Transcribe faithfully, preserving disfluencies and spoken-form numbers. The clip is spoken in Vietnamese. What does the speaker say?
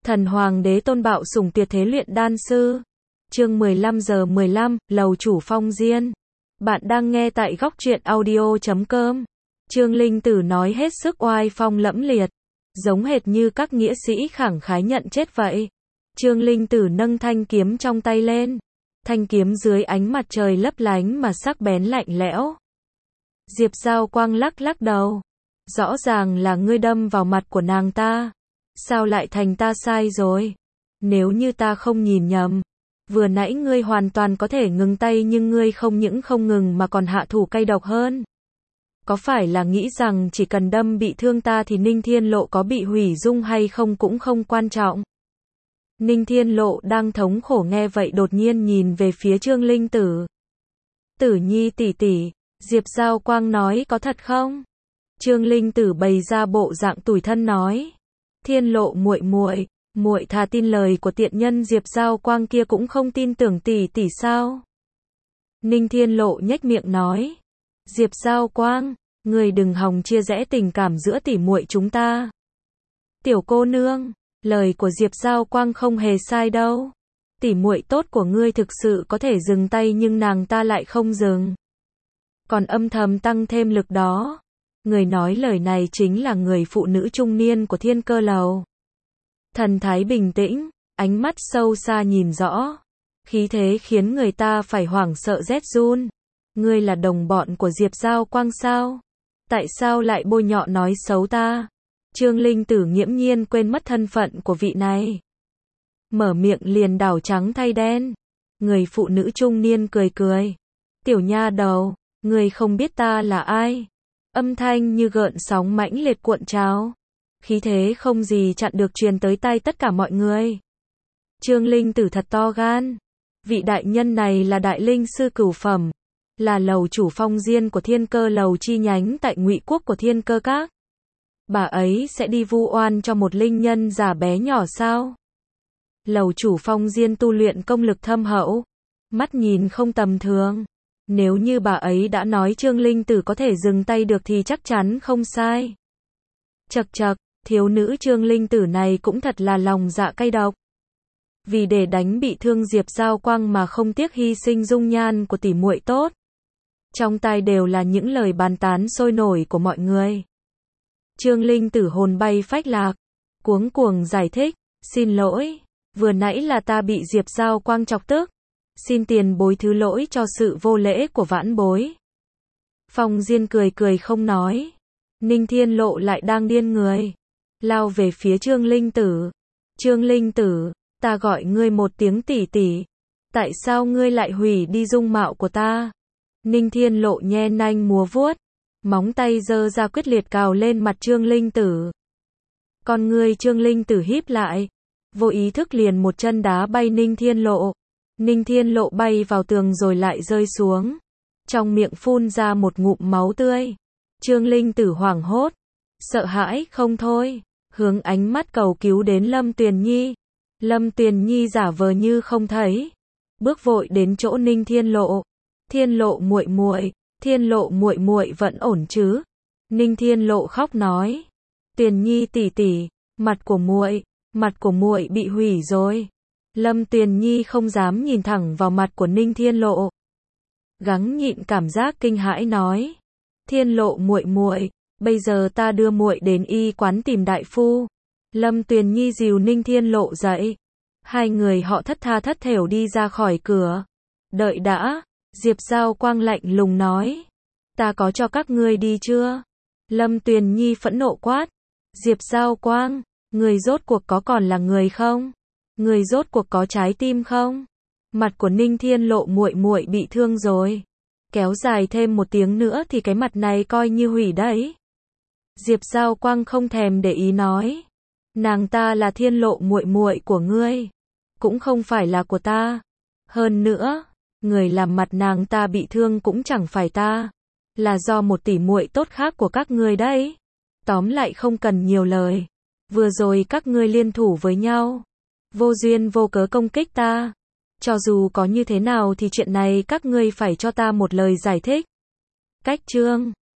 Thần Hoàng đế tôn bạo sủng tuyệt thế luyện đan sư. Chương mười lăm giờ mười lăm, lầu chủ Phong Diên. Bạn đang nghe tại góc truyện audio chấm com. Trương Linh Tử nói hết sức oai phong lẫm liệt, giống hệt như các nghĩa sĩ khẳng khái nhận chết vậy. Trương Linh Tử nâng thanh kiếm trong tay lên. Thanh kiếm dưới ánh mặt trời lấp lánh mà sắc bén lạnh lẽo. Diệp Giao Quang lắc lắc đầu. Rõ ràng là ngươi đâm vào mặt của nàng ta. Sao lại thành ta sai rồi? Nếu như ta không nhìn nhầm, vừa nãy ngươi hoàn toàn có thể ngừng tay, nhưng ngươi không những không ngừng mà còn hạ thủ cay độc hơn. Có phải là nghĩ rằng chỉ cần đâm bị thương ta thì Ninh Thiên Lộ có bị hủy dung hay không cũng không quan trọng? Ninh Thiên Lộ đang thống khổ nghe vậy đột nhiên nhìn về phía Trương Linh Tử. Tử Nhi tỷ tỷ, Diệp Giao Quang nói có thật không? Trương Linh Tử bày ra bộ dạng tủi thân nói. Thiên Lộ muội muội, muội thà tin lời của tiện nhân Diệp Giao Quang kia cũng không tin tưởng tỷ tỷ sao? Ninh Thiên Lộ nhếch miệng nói. Diệp Giao Quang, người đừng hòng chia rẽ tình cảm giữa tỷ muội chúng ta. Tiểu cô nương, lời của Diệp Giao Quang không hề sai đâu. Tỷ muội tốt của ngươi thực sự có thể dừng tay nhưng nàng ta lại không dừng, còn âm thầm tăng thêm lực đó. Người nói lời này chính là người phụ nữ trung niên của Thiên Cơ Lầu. Thần thái bình tĩnh, ánh mắt sâu xa nhìn rõ, khí thế khiến người ta phải hoảng sợ rét run. Ngươi là đồng bọn của Diệp Giao Quang sao? Tại sao lại bôi nhọ nói xấu ta? Trương Linh Tử nghiễm nhiên quên mất thân phận của vị này, mở miệng liền đảo trắng thay đen. Người phụ nữ trung niên cười cười. Tiểu nha đầu, ngươi không biết ta là ai? Âm thanh như gợn sóng mãnh liệt cuộn trào, khí thế không gì chặn được truyền tới tai tất cả mọi người. Trương Linh Tử thật to gan. Vị đại nhân này là đại linh sư cửu phẩm, là lầu chủ Phong Diên của Thiên Cơ Lầu chi nhánh tại Ngụy Quốc của Thiên Cơ Các. Bà ấy sẽ đi vu oan cho một linh nhân giả bé nhỏ sao? Lầu chủ Phong Diên tu luyện công lực thâm hậu, mắt nhìn không tầm thường. Nếu như bà ấy đã nói Trương Linh Tử có thể dừng tay được thì chắc chắn không sai. Chậc chậc, thiếu nữ Trương Linh Tử này cũng thật là lòng dạ cay độc. Vì để đánh bị thương Diệp Giao Quang mà không tiếc hy sinh dung nhan của tỷ muội tốt. Trong tai đều là những lời bàn tán sôi nổi của mọi người. Trương Linh Tử hồn bay phách lạc, cuống cuồng giải thích. Xin lỗi, vừa nãy là ta bị Diệp Giao Quang chọc tức. Xin tiền bối thứ lỗi cho sự vô lễ của vãn bối. Phong Diên cười cười không nói. Ninh Thiên Lộ lại đang điên người, lao về phía Trương Linh Tử. Trương Linh Tử, ta gọi ngươi một tiếng tỷ tỷ, tại sao ngươi lại hủy đi dung mạo của ta? Ninh Thiên Lộ nhe nanh múa vuốt, móng tay giơ ra quyết liệt cào lên mặt Trương Linh Tử. Con ngươi Trương Linh Tử híp lại, vô ý thức liền một chân đá bay Ninh Thiên Lộ. Ninh Thiên Lộ bay vào tường rồi lại rơi xuống, trong miệng phun ra một ngụm máu tươi. Trương Linh Tử hoảng hốt, sợ hãi không thôi, hướng ánh mắt cầu cứu đến Lâm Tuyền Nhi. Lâm Tuyền Nhi giả vờ như không thấy, bước vội đến chỗ Ninh Thiên Lộ. Thiên Lộ muội muội, Thiên Lộ muội muội vẫn ổn chứ? Ninh Thiên Lộ khóc nói. Tuyền Nhi tỷ tỷ, mặt của muội, mặt của muội bị hủy rồi. Lâm Tuyền Nhi không dám nhìn thẳng vào mặt của Ninh Thiên Lộ, gắng nhịn cảm giác kinh hãi nói. Thiên Lộ muội muội, bây giờ ta đưa muội đến y quán tìm đại phu. Lâm Tuyền Nhi dìu Ninh Thiên Lộ dậy. Hai người họ thất tha thất thểu đi ra khỏi cửa. Đợi đã, Diệp Giao Quang lạnh lùng nói. Ta có cho các ngươi đi chưa? Lâm Tuyền Nhi phẫn nộ quát. Diệp Giao Quang, người rốt cuộc có còn là người không? Người rốt cuộc có trái tim không? Mặt của Ninh Thiên Lộ muội muội bị thương rồi, kéo dài thêm một tiếng nữa thì cái mặt này coi như hủy đấy. Diệp Giao Quang không thèm để ý nói. Nàng ta là Thiên Lộ muội muội của ngươi, cũng không phải là của ta. Hơn nữa, người làm mặt nàng ta bị thương cũng chẳng phải ta, là do một tỷ muội tốt khác của các ngươi đấy. Tóm lại không cần nhiều lời. Vừa rồi các ngươi liên thủ với nhau, vô duyên vô cớ công kích ta. Cho dù có như thế nào thì chuyện này các ngươi phải cho ta một lời giải thích. Cách chương